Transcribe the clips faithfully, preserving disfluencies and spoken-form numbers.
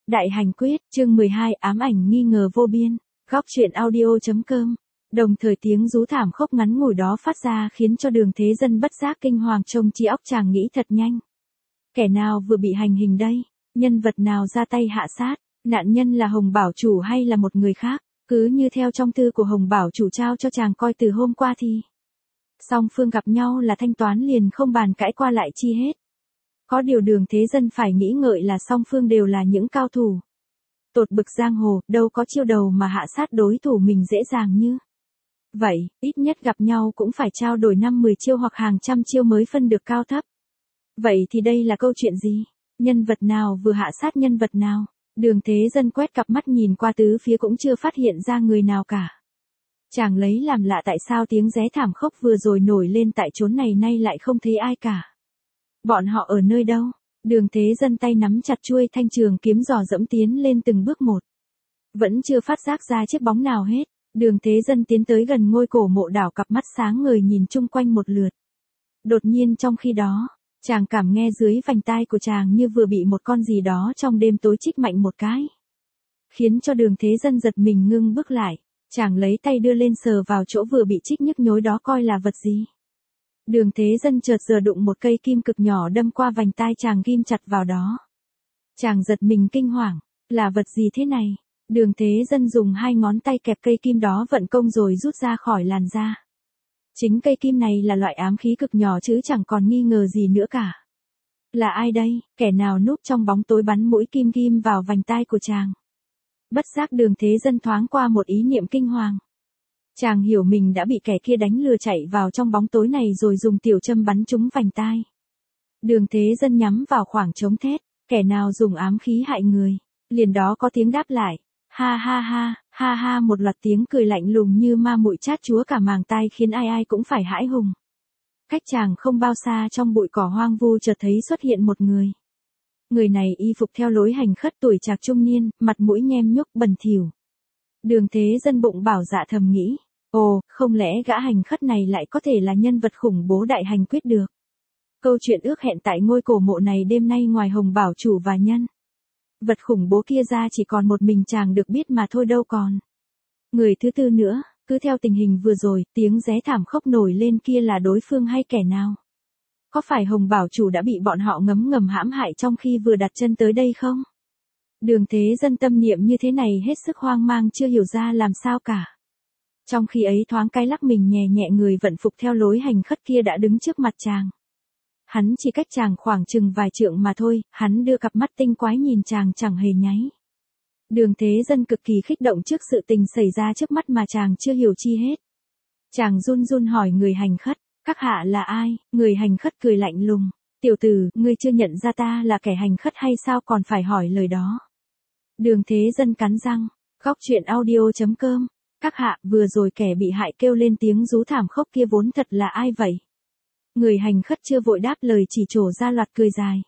Đại hành quyết, chương mười hai ám ảnh nghi ngờ vô biên, góc truyện audio.com. Đồng thời tiếng rú thảm khốc ngắn ngủi đó phát ra khiến cho Đường Thế Dân bất giác kinh hoàng, trông trí óc chàng nghĩ thật nhanh. Kẻ nào vừa bị hành hình đây? Nhân vật nào ra tay hạ sát? Nạn nhân là Hồng Bảo Chủ hay là một người khác? Cứ như theo trong thư của Hồng Bảo Chủ trao cho chàng coi từ hôm qua thì song phương gặp nhau là thanh toán liền, không bàn cãi qua lại chi hết. Có điều Đường Thế Dân phải nghĩ ngợi là song phương đều là những cao thủ tột bực giang hồ, đâu có chiêu đầu mà hạ sát đối thủ mình dễ dàng như vậy, ít nhất gặp nhau cũng phải trao đổi năm mười chiêu hoặc hàng trăm chiêu mới phân được cao thấp. Vậy thì đây là câu chuyện gì? Nhân vật nào vừa hạ sát nhân vật nào? Đường Thế Dân quét cặp mắt nhìn qua tứ phía cũng chưa phát hiện ra người nào cả. Chàng lấy làm lạ tại sao tiếng ré thảm khốc vừa rồi nổi lên tại chốn này nay lại không thấy ai cả. Bọn họ ở nơi đâu? Đường Thế Dân tay nắm chặt chuôi thanh trường kiếm dò dẫm tiến lên từng bước một. Vẫn chưa phát giác ra chiếc bóng nào hết. Đường Thế Dân tiến tới gần ngôi cổ mộ, đảo cặp mắt sáng ngời nhìn chung quanh một lượt. Đột nhiên trong khi đó, chàng cảm nghe dưới vành tai của chàng như vừa bị một con gì đó trong đêm tối chích mạnh một cái. Khiến cho Đường Thế Dân giật mình ngưng bước lại. Chàng lấy tay đưa lên sờ vào chỗ vừa bị chích nhức nhối đó coi là vật gì. Đường Thế Dân chợt giờ đụng một cây kim cực nhỏ đâm qua vành tai chàng, ghim chặt vào đó. Chàng giật mình kinh hoàng, là vật gì thế này? Đường Thế Dân dùng hai ngón tay kẹp cây kim đó vận công rồi rút ra khỏi làn da. Chính cây kim này là loại ám khí cực nhỏ chứ chẳng còn nghi ngờ gì nữa cả. Là ai đây? Kẻ nào núp trong bóng tối bắn mũi kim kim vào vành tai của chàng? Bất giác Đường Thế Dân thoáng qua một ý niệm kinh hoàng. Chàng hiểu mình đã bị kẻ kia đánh lừa chạy vào trong bóng tối này rồi dùng tiểu châm bắn trúng vành tai. Đường Thế Dân nhắm vào khoảng trống thét, kẻ nào dùng ám khí hại người? Liền đó có tiếng đáp lại, ha ha ha, ha ha, một loạt tiếng cười lạnh lùng như ma muội chát chúa cả màng tai khiến ai ai cũng phải hãi hùng. Cách chàng không bao xa, trong bụi cỏ hoang vu chợt thấy xuất hiện một người. Người này y phục theo lối hành khất, tuổi trạc trung niên, mặt mũi nhem nhuốc bẩn thỉu. Đường Thế Dân bụng bảo dạ thầm nghĩ, ồ, không lẽ gã hành khất này lại có thể là nhân vật khủng bố Đại hành quyết được? Câu chuyện ước hẹn tại ngôi cổ mộ này đêm nay ngoài Hồng Bảo Chủ và nhân vật khủng bố kia ra chỉ còn một mình chàng được biết mà thôi đâu còn người thứ tư nữa. Cứ theo tình hình vừa rồi, tiếng ré thảm khốc nổi lên kia là đối phương hay kẻ nào? Có phải Hồng Bảo Chủ đã bị bọn họ ngấm ngầm hãm hại trong khi vừa đặt chân tới đây không? Đường Thế Dân tâm niệm như thế này hết sức hoang mang, chưa hiểu ra làm sao cả. Trong khi ấy thoáng cái lắc mình nhẹ nhẹ, người vận phục theo lối hành khất kia đã đứng trước mặt chàng. Hắn chỉ cách chàng khoảng chừng vài trượng mà thôi, hắn đưa cặp mắt tinh quái nhìn chàng chẳng hề nháy. Đường Thế Dân cực kỳ kích động trước sự tình xảy ra trước mắt mà chàng chưa hiểu chi hết. Chàng run run hỏi người hành khất, các hạ là ai? Người hành khất cười lạnh lùng, tiểu tử, ngươi chưa nhận ra ta là kẻ hành khất hay sao còn phải hỏi lời đó? Đường Thế Dân cắn răng, góc truyện audio.com. Các hạ, vừa rồi kẻ bị hại kêu lên tiếng rú thảm khốc kia vốn thật là ai vậy? Người hành khất chưa vội đáp lời chỉ trổ ra loạt cười dài.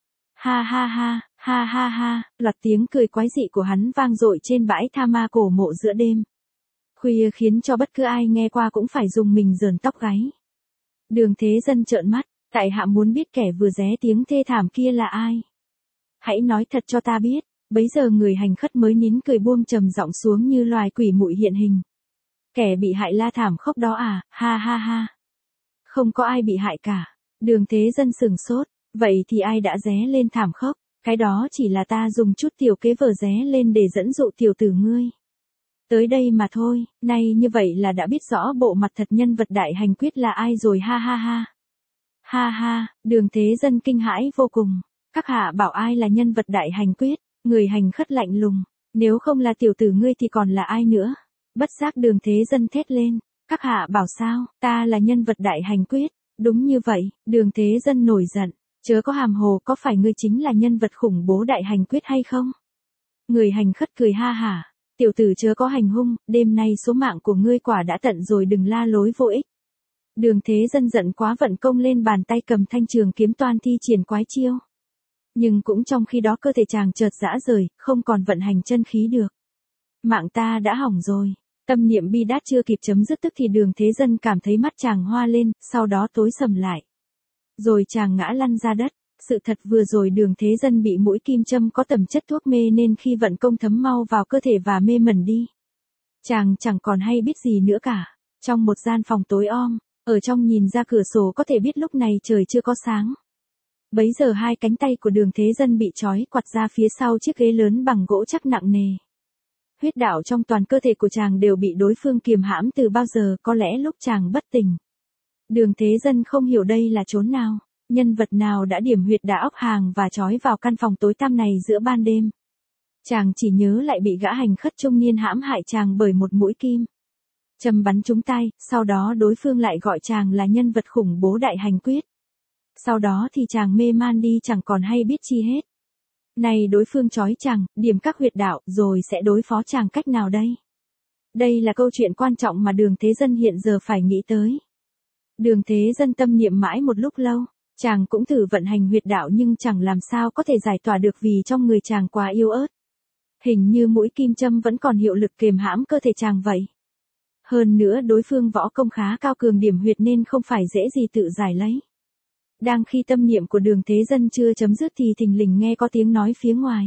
Ha ha ha, ha ha ha, loạt tiếng cười quái dị của hắn vang dội trên bãi tha ma cổ mộ giữa đêm khuya, khiến cho bất cứ ai nghe qua cũng phải dùng mình rờn tóc gáy. Đường Thế Dân trợn mắt, tại hạ muốn biết kẻ vừa ré tiếng thê thảm kia là ai? Hãy nói thật cho ta biết. Bấy giờ người hành khất mới nín cười, buông trầm giọng xuống như loài quỷ muội hiện hình. Kẻ bị hại la thảm khốc đó à? Ha ha ha. Không có ai bị hại cả. Đường Thế Dân sừng sốt, vậy thì ai đã ré lên thảm khốc? Cái đó chỉ là ta dùng chút tiểu kế vờ ré lên để dẫn dụ tiểu tử ngươi tới đây mà thôi. Nay như vậy là đã biết rõ bộ mặt thật nhân vật Đại hành quyết là ai rồi. Ha ha ha. Ha ha, Đường Thế Dân kinh hãi vô cùng. Các hạ bảo ai là nhân vật Đại hành quyết? Người hành khất lạnh lùng, nếu không là tiểu tử ngươi thì còn là ai nữa? Bất giác Đường Thế Dân thét lên, các hạ bảo sao? Ta là nhân vật Đại hành quyết. Đúng như vậy. Đường Thế Dân nổi giận, chớ có hàm hồ, có phải ngươi chính là nhân vật khủng bố Đại hành quyết hay không? Người hành khất cười ha hả, tiểu tử chớ có hành hung, đêm nay số mạng của ngươi quả đã tận rồi, đừng la lối vô ích. Đường Thế Dân giận quá vận công lên bàn tay cầm thanh trường kiếm toan thi triển quái chiêu. Nhưng cũng trong khi đó cơ thể chàng chợt rã rời, không còn vận hành chân khí được. Mạng ta đã hỏng rồi. Tâm niệm bi đát chưa kịp chấm dứt tức thì Đường Thế Dân cảm thấy mắt chàng hoa lên, sau đó tối sầm lại. Rồi chàng ngã lăn ra đất. Sự thật vừa rồi Đường Thế Dân bị mũi kim châm có tầm chất thuốc mê nên khi vận công thấm mau vào cơ thể và mê mẩn đi. Chàng chẳng còn hay biết gì nữa cả. Trong một gian phòng tối om, ở trong nhìn ra cửa sổ có thể biết lúc này trời chưa có sáng. Bấy giờ hai cánh tay của Đường Thế Dân bị trói quặt ra phía sau chiếc ghế lớn bằng gỗ chắc nặng nề. Huyết đạo trong toàn cơ thể của chàng đều bị đối phương kiềm hãm từ bao giờ, có lẽ lúc chàng bất tỉnh. Đường Thế Dân không hiểu đây là chốn nào, nhân vật nào đã điểm huyệt đả óc hàng và trói vào căn phòng tối tăm này giữa ban đêm. Chàng chỉ nhớ lại bị gã hành khất trung niên hãm hại chàng bởi một mũi kim châm bắn trúng tai, sau đó đối phương lại gọi chàng là nhân vật khủng bố Đại Hành Quyết. Sau đó thì chàng mê man đi chẳng còn hay biết chi hết. Này đối phương trói chàng, điểm các huyệt đạo, rồi sẽ đối phó chàng cách nào đây? Đây là câu chuyện quan trọng mà Đường Thế Dân hiện giờ phải nghĩ tới. Đường Thế Dân tâm niệm mãi một lúc lâu, chàng cũng thử vận hành huyệt đạo nhưng chẳng làm sao có thể giải tỏa được vì trong người chàng quá yếu ớt. Hình như mũi kim châm vẫn còn hiệu lực kềm hãm cơ thể chàng vậy. Hơn nữa đối phương võ công khá cao cường điểm huyệt nên không phải dễ gì tự giải lấy. Đang khi tâm niệm của Đường Thế Dân chưa chấm dứt thì thình lình nghe có tiếng nói phía ngoài.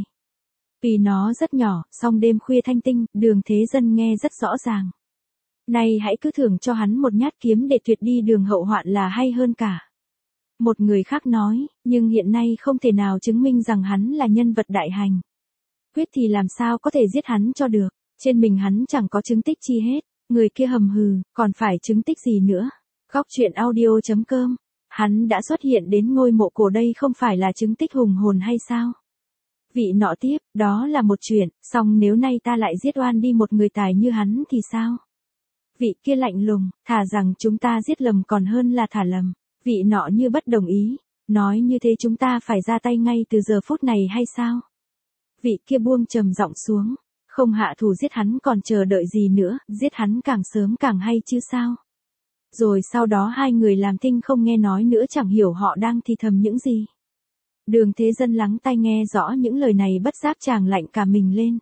Vì nó rất nhỏ, song đêm khuya thanh tinh, Đường Thế Dân nghe rất rõ ràng. Này hãy cứ thưởng cho hắn một nhát kiếm để tuyệt đi đường hậu hoạn là hay hơn cả. Một người khác nói, nhưng hiện nay không thể nào chứng minh rằng hắn là nhân vật Đại Hành Quyết thì làm sao có thể giết hắn cho được, trên mình hắn chẳng có chứng tích chi hết. Người kia hầm hừ, còn phải chứng tích gì nữa. Góc truyện audio chấm com. Hắn đã xuất hiện đến ngôi mộ cổ đây không phải là chứng tích hùng hồn hay sao? Vị nọ tiếp, đó là một chuyện, song nếu nay ta lại giết oan đi một người tài như hắn thì sao? Vị kia lạnh lùng, thà rằng chúng ta giết lầm còn hơn là thả lầm. Vị nọ như bất đồng ý, nói như thế chúng ta phải ra tay ngay từ giờ phút này hay sao? Vị kia buông trầm giọng xuống. Không hạ thủ giết hắn còn chờ đợi gì nữa, giết hắn càng sớm càng hay chứ sao. Rồi sau đó hai người làm thinh không nghe nói nữa chẳng hiểu họ đang thì thầm những gì. Đường Thế Dân lắng tai nghe rõ những lời này bất giác chàng lạnh cả mình lên.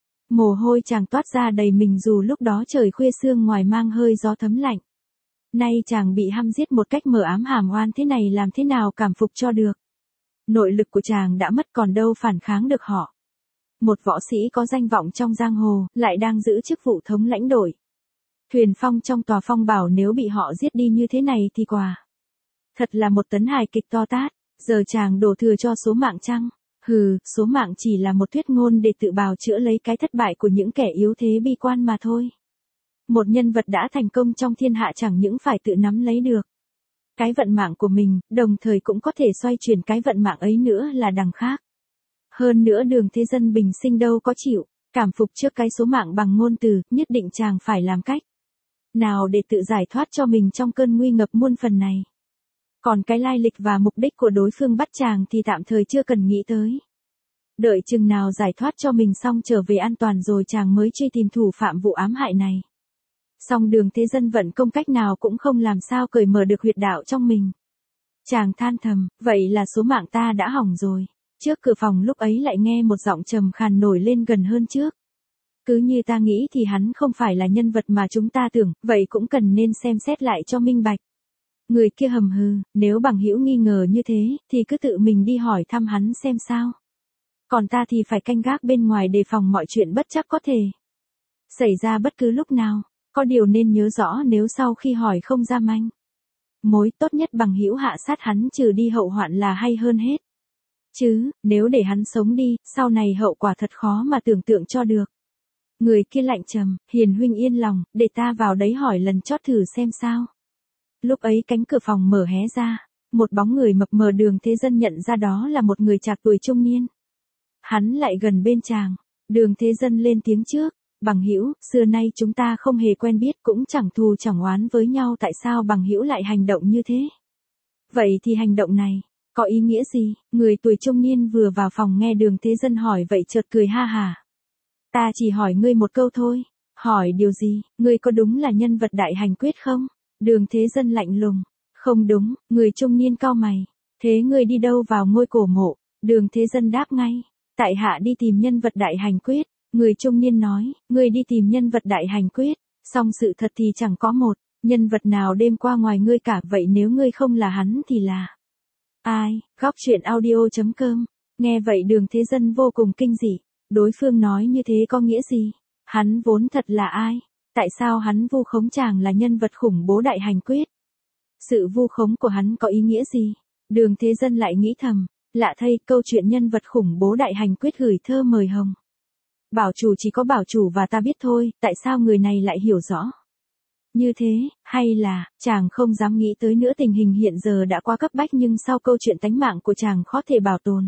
Mồ hôi chàng toát ra đầy mình dù lúc đó trời khuya sương ngoài mang hơi gió thấm lạnh. Nay chàng bị hăm giết một cách mờ ám hàm oan thế này làm thế nào cảm phục cho được. Nội lực của chàng đã mất còn đâu phản kháng được họ. Một võ sĩ có danh vọng trong giang hồ, lại đang giữ chức vụ thống lãnh đội. Thuyền phong trong tòa phong bảo nếu bị họ giết đi như thế này thì quả. Thật là một tấn hài kịch to tát, giờ chàng đổ thừa cho số mạng chăng? Hừ, số mạng chỉ là một thuyết ngôn để tự bào chữa lấy cái thất bại của những kẻ yếu thế bi quan mà thôi. Một nhân vật đã thành công trong thiên hạ chẳng những phải tự nắm lấy được cái vận mạng của mình, đồng thời cũng có thể xoay chuyển cái vận mạng ấy nữa là đằng khác. Hơn nữa Đường Thế Dân bình sinh đâu có chịu cảm phục trước cái số mạng bằng ngôn từ, nhất định chàng phải làm cách nào để tự giải thoát cho mình trong cơn nguy ngập muôn phần này. Còn cái lai lịch và mục đích của đối phương bắt chàng thì tạm thời chưa cần nghĩ tới. Đợi chừng nào giải thoát cho mình xong trở về an toàn rồi chàng mới truy tìm thủ phạm vụ ám hại này. Song Đường Thế Dân vận công cách nào cũng không làm sao cởi mở được huyệt đạo trong mình. Chàng than thầm, vậy là số mạng ta đã hỏng rồi. Trước cửa phòng lúc ấy lại nghe một giọng trầm khàn nổi lên gần hơn trước. Cứ như ta nghĩ thì hắn không phải là nhân vật mà chúng ta tưởng, vậy cũng cần nên xem xét lại cho minh bạch. Người kia hầm hừ, nếu bằng hữu nghi ngờ như thế, thì cứ tự mình đi hỏi thăm hắn xem sao. Còn ta thì phải canh gác bên ngoài đề phòng mọi chuyện bất chắc có thể xảy ra bất cứ lúc nào. Có điều nên nhớ rõ nếu sau khi hỏi không ra manh mối, tốt nhất bằng hữu hạ sát hắn trừ đi hậu hoạn là hay hơn hết. Chứ, nếu để hắn sống đi, sau này hậu quả thật khó mà tưởng tượng cho được. Người kia lạnh trầm, hiền huynh yên lòng, để ta vào đấy hỏi lần chót thử xem sao. Lúc ấy cánh cửa phòng mở hé ra, một bóng người mập mờ Đường Thế Dân nhận ra đó là một người trạc tuổi trung niên. Hắn lại gần bên chàng, Đường Thế Dân lên tiếng trước, bằng hữu, xưa nay chúng ta không hề quen biết cũng chẳng thù chẳng oán với nhau, tại sao bằng hữu lại hành động như thế? Vậy thì hành động này có ý nghĩa gì? Người tuổi trung niên vừa vào phòng nghe Đường Thế Dân hỏi vậy chợt cười ha hả. Ta chỉ hỏi ngươi một câu thôi. Hỏi điều gì? Ngươi có đúng là nhân vật Đại Hành Quyết không? Đường Thế Dân lạnh lùng. Không đúng. Người trung niên cau mày. Thế ngươi đi đâu vào ngôi cổ mộ? Đường Thế Dân đáp ngay. Tại hạ đi tìm nhân vật Đại Hành Quyết. Người trung niên nói. Ngươi đi tìm nhân vật Đại Hành Quyết. Song sự thật thì chẳng có một nhân vật nào đêm qua ngoài ngươi cả, vậy nếu ngươi không là hắn thì là Ai, góc chuyện audio.com. Nghe vậy Đường Thế Dân vô cùng kinh dị. Đối phương nói như thế có nghĩa gì? Hắn vốn thật là ai? Tại sao hắn vu khống chàng là nhân vật khủng bố đại hành quyết? Sự vu khống của hắn có ý nghĩa gì? Đường Thế Dân lại nghĩ thầm. Lạ thay, câu chuyện nhân vật khủng bố đại hành quyết gửi thơ mời hồng. Bảo chủ chỉ có bảo chủ và ta biết thôi, tại sao người này lại hiểu rõ? Như thế, hay là, chàng không dám nghĩ tới nữa, tình hình hiện giờ đã quá cấp bách nhưng sau câu chuyện tánh mạng của chàng khó thể bảo tồn.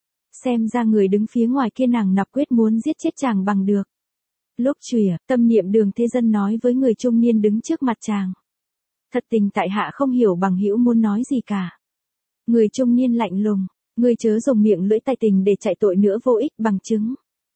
Xem ra người đứng phía ngoài kia nàng nặc quyết muốn giết chết chàng bằng được. Lúc trùa, tâm niệm Đường Thế Dân nói với người trung niên đứng trước mặt chàng. Thật tình tại hạ không hiểu bằng hữu muốn nói gì cả. Người trung niên lạnh lùng, ngươi chớ dùng miệng lưỡi tài tình để chạy tội nữa, vô ích bằng chứng.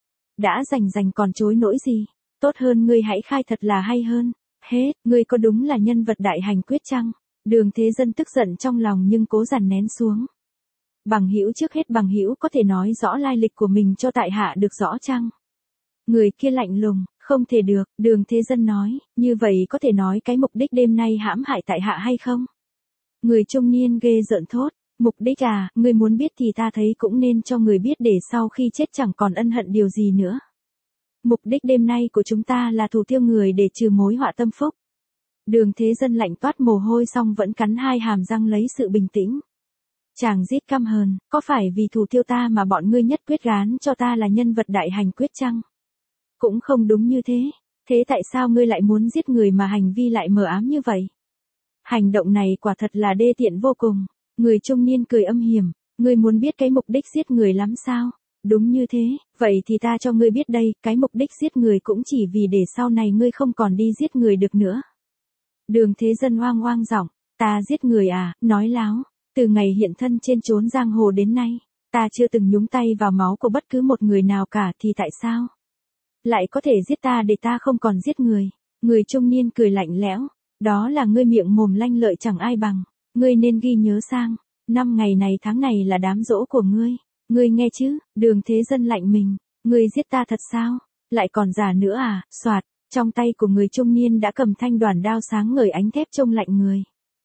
Đã rành rành còn chối nỗi gì, tốt hơn ngươi hãy khai thật là hay hơn. Hết, ngươi có đúng là nhân vật đại hành quyết chăng? Đường Thế Dân tức giận trong lòng nhưng cố dằn nén xuống. Bằng hữu, trước hết bằng hữu có thể nói rõ lai lịch của mình cho tại hạ được rõ chăng? Người kia lạnh lùng, không thể được. Đường Thế Dân nói, như vậy có thể nói cái mục đích đêm nay hãm hại tại hạ hay không? Người trung niên ghê rợn thốt, mục đích à, ngươi muốn biết thì ta thấy cũng nên cho người biết để sau khi chết chẳng còn ân hận điều gì nữa. Mục đích đêm nay của chúng ta là thủ tiêu người để trừ mối họa tâm phúc. Đường Thế Dân lạnh toát mồ hôi xong vẫn cắn hai hàm răng lấy sự bình tĩnh. Chàng giết căm hờn, có phải vì thủ tiêu ta mà bọn ngươi nhất quyết gán cho ta là nhân vật đại hành quyết chăng? Cũng không đúng như thế. Thế tại sao ngươi lại muốn giết người mà hành vi lại mờ ám như vậy? Hành động này quả thật là đê tiện vô cùng. Người trung niên cười âm hiểm, ngươi muốn biết cái mục đích giết người lắm sao? Đúng như thế, vậy thì ta cho ngươi biết đây, cái mục đích giết người cũng chỉ vì để sau này ngươi không còn đi giết người được nữa. Đường Thế Dân oang oang giọng, ta giết người à, nói láo, từ ngày hiện thân trên chốn giang hồ đến nay, ta chưa từng nhúng tay vào máu của bất cứ một người nào cả, thì tại sao lại có thể giết ta để ta không còn giết người? Người trung niên cười lạnh lẽo, đó là ngươi miệng mồm lanh lợi chẳng ai bằng, ngươi nên ghi nhớ sang, năm ngày này tháng này là đám giỗ của ngươi. Ngươi nghe chứ? Đường Thế Dân lạnh mình, ngươi giết ta thật sao? Lại còn giả nữa à? Soạt, trong tay của người trung niên đã cầm thanh đoàn đao sáng ngời ánh thép trông lạnh người.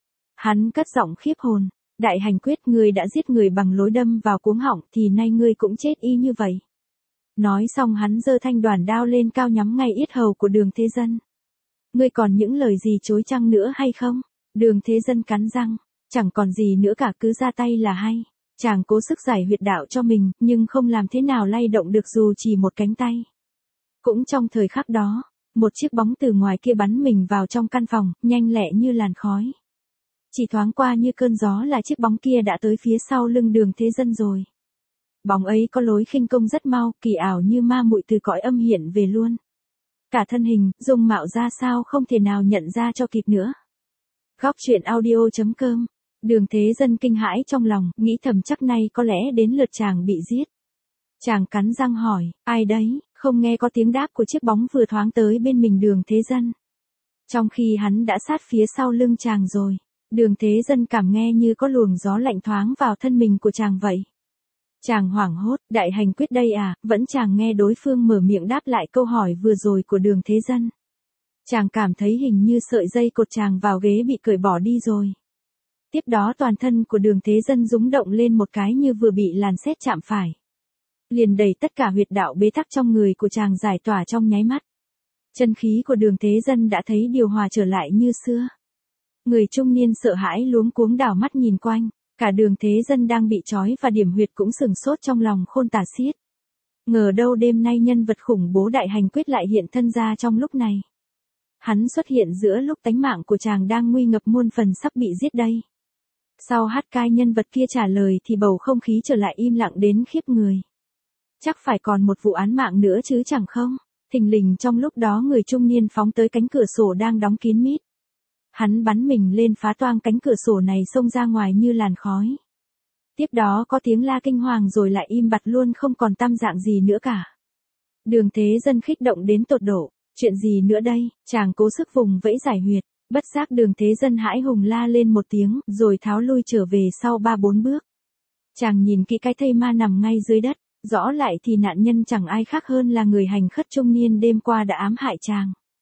Hắn cất giọng khiếp hồn, đại hành quyết, ngươi đã giết người bằng lối đâm vào cuống họng thì nay ngươi cũng chết y như vậy. Nói xong hắn giơ thanh đoàn đao lên cao nhắm ngay yết hầu của Đường Thế Dân. Ngươi còn những lời gì chối chăng nữa hay không? Đường Thế Dân cắn răng, chẳng còn gì nữa cả, cứ ra tay là hay. Chàng cố sức giải huyệt đạo cho mình, nhưng không làm thế nào lay động được dù chỉ một cánh tay. Cũng trong thời khắc đó, một chiếc bóng từ ngoài kia bắn mình vào trong căn phòng, nhanh lẹ như làn khói. Chỉ thoáng qua như cơn gió là chiếc bóng kia đã tới phía sau lưng Đường Thế Dân rồi. Bóng ấy có lối khinh công rất mau, kỳ ảo như ma muội từ cõi âm hiện về luôn. Cả thân hình, dung mạo ra sao không thể nào nhận ra cho kịp nữa. Góc chuyện audio.com. Đường Thế Dân kinh hãi trong lòng, nghĩ thầm chắc nay có lẽ đến lượt chàng bị giết. Chàng cắn răng hỏi, ai đấy? Không nghe có tiếng đáp của chiếc bóng vừa thoáng tới bên mình Đường Thế Dân. Trong khi hắn đã sát phía sau lưng chàng rồi, Đường Thế Dân cảm nghe như có luồng gió lạnh thoáng vào thân mình của chàng vậy. Chàng hoảng hốt, đại hành quyết đây à? Vẫn chàng nghe đối phương mở miệng đáp lại câu hỏi vừa rồi của Đường Thế Dân. Chàng cảm thấy hình như sợi dây cột chàng vào ghế bị cởi bỏ đi rồi. Tiếp đó toàn thân của Đường Thế Dân rúng động lên một cái như vừa bị làn sét chạm phải. Liền đẩy tất cả huyệt đạo bế tắc trong người của chàng giải tỏa trong nháy mắt. Chân khí của Đường Thế Dân đã thấy điều hòa trở lại như xưa. Người trung niên sợ hãi luống cuống đảo mắt nhìn quanh, cả Đường Thế Dân đang bị trói và điểm huyệt cũng sừng sốt trong lòng khôn tả xiết. Ngờ đâu đêm nay nhân vật khủng bố đại hành quyết lại hiện thân ra trong lúc này. Hắn xuất hiện giữa lúc tánh mạng của chàng đang nguy ngập muôn phần sắp bị giết đây. Sau hát cai nhân vật kia trả lời thì bầu không khí trở lại im lặng đến khiếp người. Chắc phải còn một vụ án mạng nữa chứ chẳng không? Thình lình trong lúc đó người trung niên phóng tới cánh cửa sổ đang đóng kín mít. Hắn bắn mình lên phá toang cánh cửa sổ này xông ra ngoài như làn khói. Tiếp đó có tiếng la kinh hoàng rồi lại im bặt luôn, không còn tăm dạng gì nữa cả. Đường Thế Dân kích động đến tột độ, chuyện gì nữa đây? Chàng cố sức vùng vẫy giải huyệt. Bất giác Đường Thế Dân hãi hùng la lên một tiếng, rồi tháo lui trở về sau ba bốn bước. Chàng nhìn kỹ cái thây ma nằm ngay dưới đất, rõ lại thì nạn nhân chẳng ai khác hơn là người hành khất trung niên đêm qua đã ám hại chàng.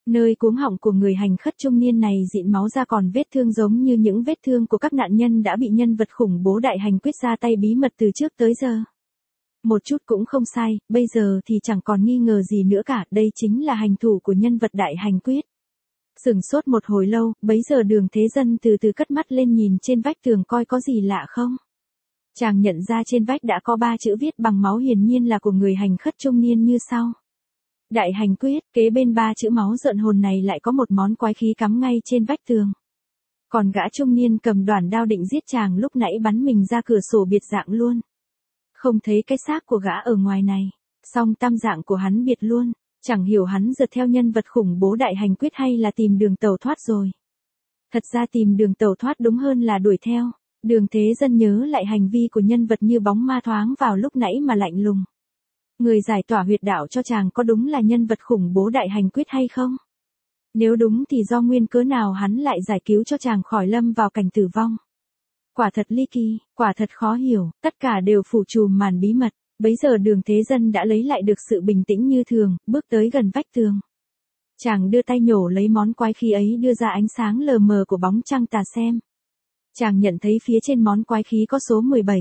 Nơi cuống họng của người hành khất trung niên này dịn máu ra, còn vết thương giống như những vết thương của các nạn nhân đã bị nhân vật khủng bố đại hành quyết ra tay bí mật từ trước tới giờ. Một chút cũng không sai, bây giờ thì chẳng còn nghi ngờ gì nữa cả, đây chính là hành thủ của nhân vật đại hành quyết. Sửng sốt một hồi lâu, bấy giờ Đường Thế Dân từ từ cất mắt lên nhìn trên vách tường coi có gì lạ không. Chàng nhận ra trên vách đã có ba chữ viết bằng máu, hiển nhiên là của người hành khất trung niên như sau. Đại hành quyết. Kế bên ba chữ máu rợn hồn này lại có một món quái khí cắm ngay trên vách tường. Còn gã trung niên cầm đoản đao định giết chàng lúc nãy bắn mình ra cửa sổ biệt dạng luôn. Không thấy cái xác của gã ở ngoài này, song tam dạng của hắn biệt luôn, chẳng hiểu hắn giật theo nhân vật khủng bố đại hành quyết hay là tìm đường tẩu thoát rồi. Thật ra tìm đường tẩu thoát đúng hơn là đuổi theo. Đường Thế Dân nhớ lại hành vi của nhân vật như bóng ma thoáng vào lúc nãy mà lạnh lùng. Người giải tỏa huyệt đạo cho chàng có đúng là nhân vật khủng bố đại hành quyết hay không? Nếu đúng thì do nguyên cớ nào hắn lại giải cứu cho chàng khỏi lâm vào cảnh tử vong? Quả thật ly kỳ, quả thật khó hiểu, tất cả đều phủ trùm màn bí mật. Bấy giờ Đường Thế Dân đã lấy lại được sự bình tĩnh như thường, bước tới gần vách tường. Chàng đưa tay nhổ lấy món quái khí ấy đưa ra ánh sáng lờ mờ của bóng trăng tà xem. Chàng nhận thấy phía trên món quái khí có số mười bảy.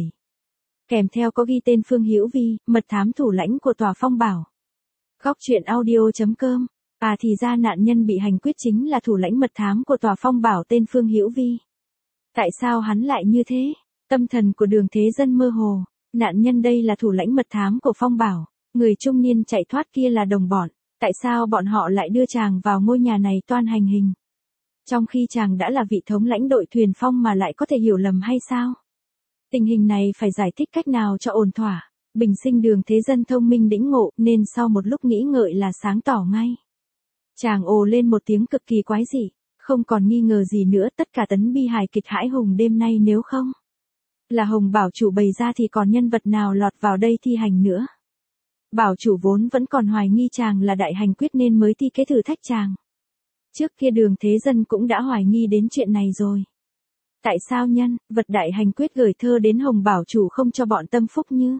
Kèm theo có ghi tên Phương Hữu Vi, mật thám thủ lãnh của tòa Phong Bảo. Góc truyện audio chấm com. À thì ra nạn nhân bị hành quyết chính là thủ lãnh mật thám của tòa Phong Bảo tên Phương Hữu Vi. Tại sao hắn lại như thế? Tâm thần của Đường Thế Dân mơ hồ. Nạn nhân đây là thủ lãnh mật thám của Phong Bảo. Người trung niên chạy thoát kia là đồng bọn. Tại sao bọn họ lại đưa chàng vào ngôi nhà này toan hành hình? Trong khi chàng đã là vị thống lãnh đội thuyền phong mà lại có thể hiểu lầm hay sao? Tình hình này phải giải thích cách nào cho ổn thỏa. Bình sinh Đường Thế Dân thông minh đĩnh ngộ nên sau một lúc nghĩ ngợi là sáng tỏ ngay. Chàng ồ lên một tiếng cực kỳ quái dị. Không còn nghi ngờ gì nữa, tất cả tấn bi hài kịch hãi hùng đêm nay nếu không là Hồng Bảo chủ bày ra thì còn nhân vật nào lọt vào đây thi hành nữa. Bảo chủ vốn vẫn còn hoài nghi chàng là đại hành quyết nên mới thi kế thử thách chàng. Trước kia Đường Thế Dân cũng đã hoài nghi đến chuyện này rồi. Tại sao nhân vật đại hành quyết gửi thơ đến Hồng Bảo chủ không cho bọn tâm phúc như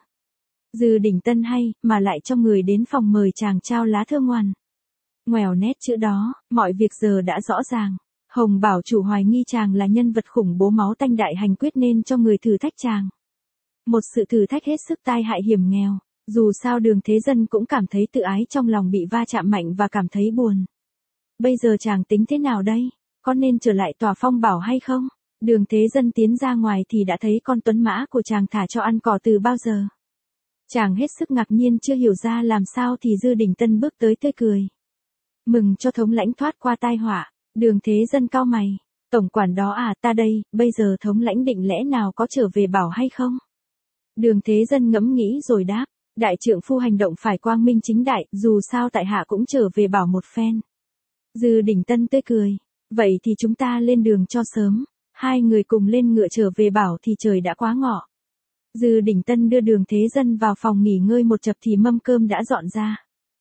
Dư Đình Tân hay, mà lại cho người đến phòng mời chàng trao lá thơ ngoằn ngoèo nét chữ đó, mọi việc giờ đã rõ ràng. Hồng Bảo chủ hoài nghi chàng là nhân vật khủng bố máu tanh đại hành quyết nên cho người thử thách chàng. Một sự thử thách hết sức tai hại hiểm nghèo. Dù sao Đường Thế Dân cũng cảm thấy tự ái trong lòng bị va chạm mạnh và cảm thấy buồn. Bây giờ chàng tính thế nào đây? Có nên trở lại tòa Phong Bảo hay không? Đường Thế Dân tiến ra ngoài thì đã thấy con tuấn mã của chàng thả cho ăn cỏ từ bao giờ. Chàng hết sức ngạc nhiên chưa hiểu ra làm sao thì Dư Đình Tân bước tới tươi cười. Mừng cho thống lãnh thoát qua tai họa. Đường Thế Dân cau mày. Tổng quản đó à, ta đây, bây giờ thống lãnh định lẽ nào có trở về bảo hay không? Đường Thế Dân ngẫm nghĩ rồi đáp. Đại trượng phu hành động phải quang minh chính đại, dù sao tại hạ cũng trở về bảo một phen. Dư Đình Tân tươi cười. Vậy thì chúng ta lên đường cho sớm. Hai người cùng lên ngựa trở về bảo thì trời đã quá ngọ. Dư Đình Tân đưa Đường Thế Dân vào phòng nghỉ ngơi một chập thì mâm cơm đã dọn ra.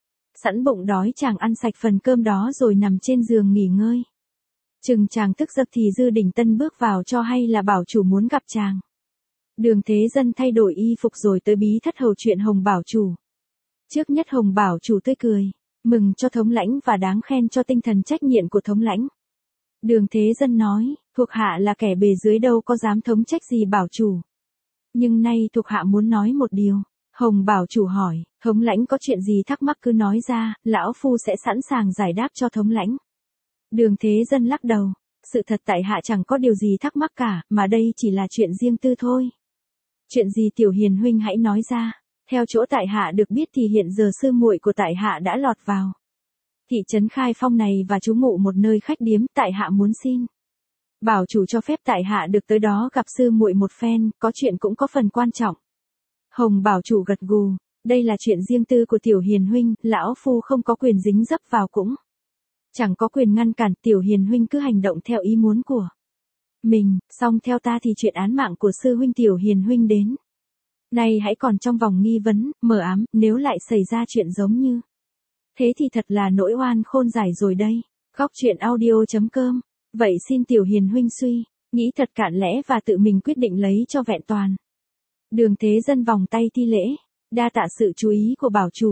Sẵn bụng đói chàng ăn sạch phần cơm đó rồi nằm trên giường nghỉ ngơi. Chừng chàng thức giấc thì Dư Đình Tân bước vào cho hay là bảo chủ muốn gặp chàng. Đường Thế Dân thay đổi y phục rồi tới bí thất hầu chuyện Hồng Bảo chủ. Trước nhất Hồng Bảo chủ tươi cười, mừng cho thống lãnh và đáng khen cho tinh thần trách nhiệm của thống lãnh. Đường Thế Dân nói, thuộc hạ là kẻ bề dưới đâu có dám thống trách gì bảo chủ. Nhưng nay thuộc hạ muốn nói một điều. Hồng Bảo chủ hỏi, thống lãnh có chuyện gì thắc mắc cứ nói ra, lão phu sẽ sẵn sàng giải đáp cho thống lãnh. Đường Thế Dân lắc đầu, sự thật tại hạ chẳng có điều gì thắc mắc cả, mà đây chỉ là chuyện riêng tư thôi. Chuyện gì Tiểu Hiền huynh hãy nói ra. Theo chỗ tại hạ được biết thì hiện giờ sư muội của tại hạ đã lọt vào thị trấn Khai Phong này và trú ngụ một nơi khách điếm, tại hạ muốn xin bảo chủ cho phép tại hạ được tới đó gặp sư muội một phen, có chuyện cũng có phần quan trọng. Hồng Bảo chủ gật gù, đây là chuyện riêng tư của Tiểu Hiền huynh, lão phu không có quyền dính dấp vào cũng chẳng có quyền ngăn cản. Tiểu Hiền huynh cứ hành động theo ý muốn của mình, song theo ta thì chuyện án mạng của sư huynh Tiểu Hiền huynh đến nay hãy còn trong vòng nghi vấn, mờ ám, nếu lại xảy ra chuyện giống như thế thì thật là nỗi oan khôn giải rồi đây. Góc truyện audio chấm com. Vậy xin Tiểu Hiền huynh suy nghĩ thật cạn lẽ và tự mình quyết định lấy cho vẹn toàn. Đường Thế Dân vòng tay thi lễ, đa tạ sự chú ý của bảo chủ.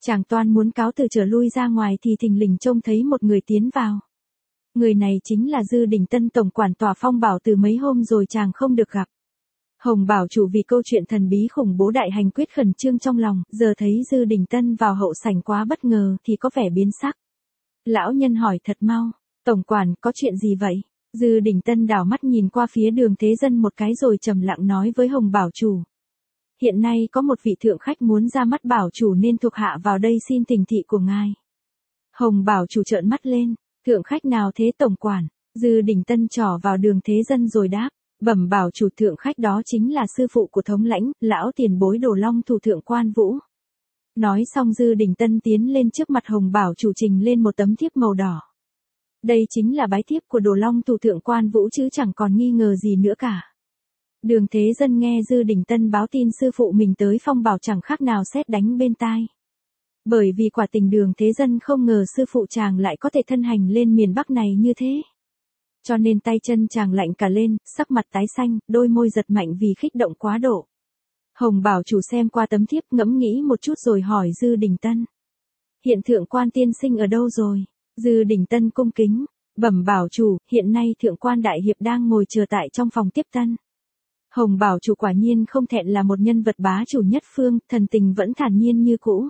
Chàng toan muốn cáo từ trở lui ra ngoài thì thình lình trông thấy một người tiến vào. Người này chính là Dư Đình Tân, tổng quản tòa Phong Bảo từ mấy hôm rồi chàng không được gặp. Hồng Bảo chủ vì câu chuyện thần bí khủng bố đại hành quyết khẩn trương trong lòng, giờ thấy Dư Đình Tân vào hậu sảnh quá bất ngờ thì có vẻ biến sắc. Lão nhân hỏi thật mau, tổng quản có chuyện gì vậy? Dư Đình Tân đảo mắt nhìn qua phía Đường Thế Dân một cái rồi trầm lặng nói với Hồng Bảo chủ. Hiện nay có một vị thượng khách muốn ra mắt bảo chủ nên thuộc hạ vào đây xin tình thị của ngài. Hồng Bảo chủ trợn mắt lên, thượng khách nào thế tổng quản? Dư Đình Tân trỏ vào Đường Thế Dân rồi đáp, bẩm bảo chủ, thượng khách đó chính là sư phụ của thống lãnh, lão tiền bối Đồ Long thủ thượng Quan Vũ. Nói xong Dư Đình Tân tiến lên trước mặt Hồng Bảo chủ trình lên một tấm thiếp màu đỏ. Đây chính là bái thiếp của Đồ Long thủ thượng Quan Vũ chứ chẳng còn nghi ngờ gì nữa cả. Đường Thế Dân nghe Dư Đình Tân báo tin sư phụ mình tới Phong Bảo chẳng khác nào sét đánh bên tai. Bởi vì quả tình Đường Thế Dân không ngờ sư phụ chàng lại có thể thân hành lên miền Bắc này như thế. Cho nên tay chân chàng lạnh cả lên, sắc mặt tái xanh, đôi môi giật mạnh vì kích động quá độ. Hồng Bảo chủ xem qua tấm thiếp ngẫm nghĩ một chút rồi hỏi Dư Đình Tân. Hiện thượng quan tiên sinh ở đâu rồi? Dư Đình Tân cung kính, bẩm bảo chủ, hiện nay thượng quan đại hiệp đang ngồi chờ tại trong phòng tiếp tân. Hồng Bảo chủ quả nhiên không thẹn là một nhân vật bá chủ nhất phương, thần tình vẫn thản nhiên như cũ.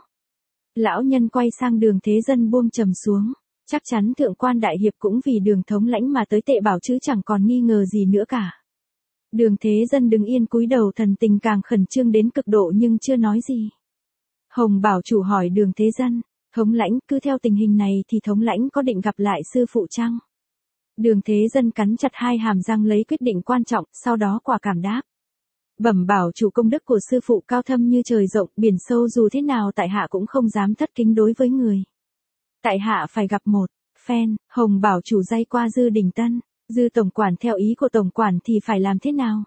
Lão nhân quay sang Đường Thế Dân buông trầm xuống, chắc chắn thượng quan đại hiệp cũng vì Đường thống lãnh mà tới Tệ Bảo chứ chẳng còn nghi ngờ gì nữa cả. Đường Thế Dân đứng yên cúi đầu, thần tình càng khẩn trương đến cực độ nhưng chưa nói gì. Hồng Bảo chủ hỏi Đường Thế Dân, thống lãnh, cứ theo tình hình này thì thống lãnh có định gặp lại sư phụ chăng? Đường Thế Dân cắn chặt hai hàm răng lấy quyết định quan trọng, sau đó quả cảm đáp. Bẩm bảo chủ, công đức của sư phụ cao thâm như trời rộng, biển sâu, dù thế nào tại hạ cũng không dám thất kính đối với người. Tại hạ phải gặp một phen. Hồng Bảo chủ day qua Dư Đình Tân. Dư tổng quản, theo ý của tổng quản thì phải làm thế nào?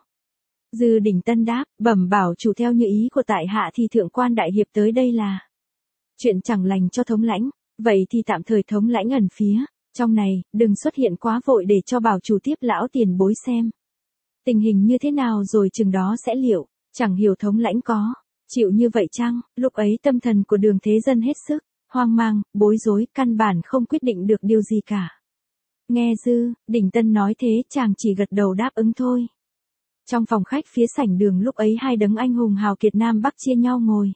Dư Đình Tân đáp, bẩm bảo chủ, theo như ý của tại hạ thì thượng quan đại hiệp tới đây là chuyện chẳng lành cho thống lãnh, vậy thì tạm thời thống lãnh ẩn phía trong này, đừng xuất hiện quá vội để cho bảo chủ tiếp lão tiền bối xem tình hình như thế nào rồi chừng đó sẽ liệu. Chẳng hiểu thống lãnh có chịu như vậy chăng? Lúc ấy tâm thần của Đường Thế Dân hết sức hoang mang, bối rối, căn bản không quyết định được điều gì cả. Nghe Dư Đình Tân nói thế, chàng chỉ gật đầu đáp ứng thôi. Trong phòng khách phía sảnh đường lúc ấy hai đấng anh hùng hào kiệt Nam Bắc chia nhau ngồi.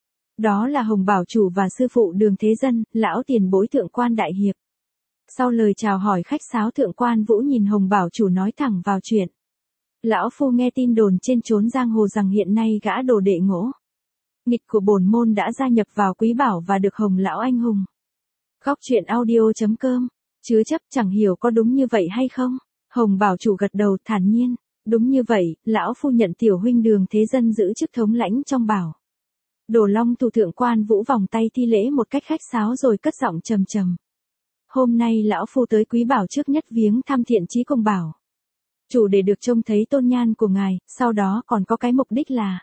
Đó là Hồng Bảo chủ và sư phụ Đường Thế Dân, lão tiền bối thượng quan đại hiệp. Sau lời chào hỏi khách sáo, thượng quan Vũ nhìn Hồng Bảo chủ nói thẳng vào chuyện. Lão phu nghe tin đồn trên chốn giang hồ rằng hiện nay gã đồ đệ Ngỗ Nghịch của bổn môn đã gia nhập vào Quý Bảo và được Hồng lão anh hùng. Góc truyện audio chấm com. Chứa chấp, chẳng hiểu có đúng như vậy hay không? Hồng Bảo chủ gật đầu thản nhiên. Đúng như vậy, lão phu nhận tiểu huynh Đường Thế Dân giữ chức thống lãnh trong Bảo. Đồ Long thủ thượng quan Vũ vòng tay thi lễ một cách khách sáo rồi cất giọng trầm trầm. Hôm nay lão phu tới Quý Bảo trước nhất viếng thăm Thiện Chí Công Bảo chủ để được trông thấy tôn nhan của ngài, sau đó còn có cái mục đích là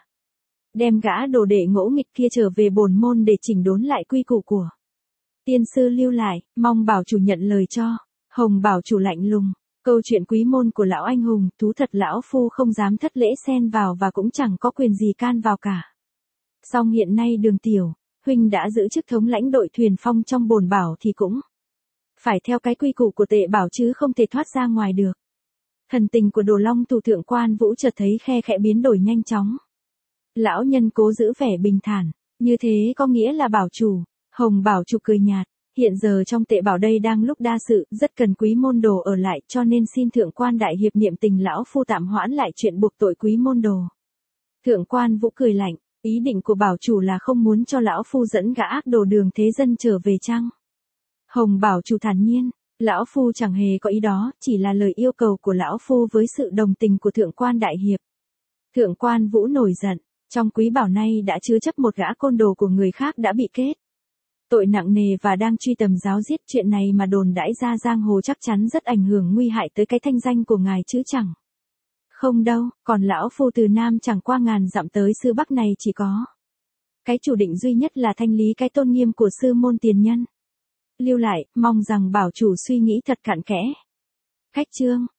đem gã đồ đệ Ngỗ Nghịch kia trở về bổn môn để chỉnh đốn lại quy củ của tiên sư lưu lại, mong bảo chủ nhận lời cho. Hồng Bảo chủ lạnh lùng, câu chuyện quý môn của lão anh hùng, thú thật lão phu không dám thất lễ xen vào và cũng chẳng có quyền gì can vào cả. Song hiện nay Đường tiểu huynh đã giữ chức thống lãnh đội thuyền phong trong bổn bảo thì cũng phải theo cái quy củ của Tệ Bảo chứ không thể thoát ra ngoài được. Thần tình của Đồ Long thủ thượng quan Vũ chợt thấy khe khẽ biến đổi nhanh chóng. Lão nhân cố giữ vẻ bình thản, như thế có nghĩa là bảo chủ. Hồng Bảo chủ cười nhạt, hiện giờ trong Tệ Bảo đây đang lúc đa sự, rất cần quý môn đồ ở lại, cho nên xin thượng quan đại hiệp niệm tình lão phu tạm hoãn lại chuyện buộc tội quý môn đồ. Thượng quan Vũ cười lạnh, ý định của bảo chủ là không muốn cho lão phu dẫn gã ác đồ Đường Thế Dân trở về chăng? Hồng Bảo chủ thản nhiên, lão phu chẳng hề có ý đó, chỉ là lời yêu cầu của lão phu với sự đồng tình của thượng quan đại hiệp. Thượng quan Vũ nổi giận, trong Quý Bảo này đã chứa chấp một gã côn đồ của người khác đã bị kết tội nặng nề và đang truy tầm giáo giết, chuyện này mà đồn đãi ra giang hồ chắc chắn rất ảnh hưởng nguy hại tới cái thanh danh của ngài chứ chẳng. Không đâu, còn lão phu từ Nam chẳng qua ngàn dặm tới xứ Bắc này chỉ có cái chủ định duy nhất là thanh lý cái tôn nghiêm của sư môn tiền nhân. Lưu lại, mong rằng bảo chủ suy nghĩ thật cặn kẽ. Khách chương.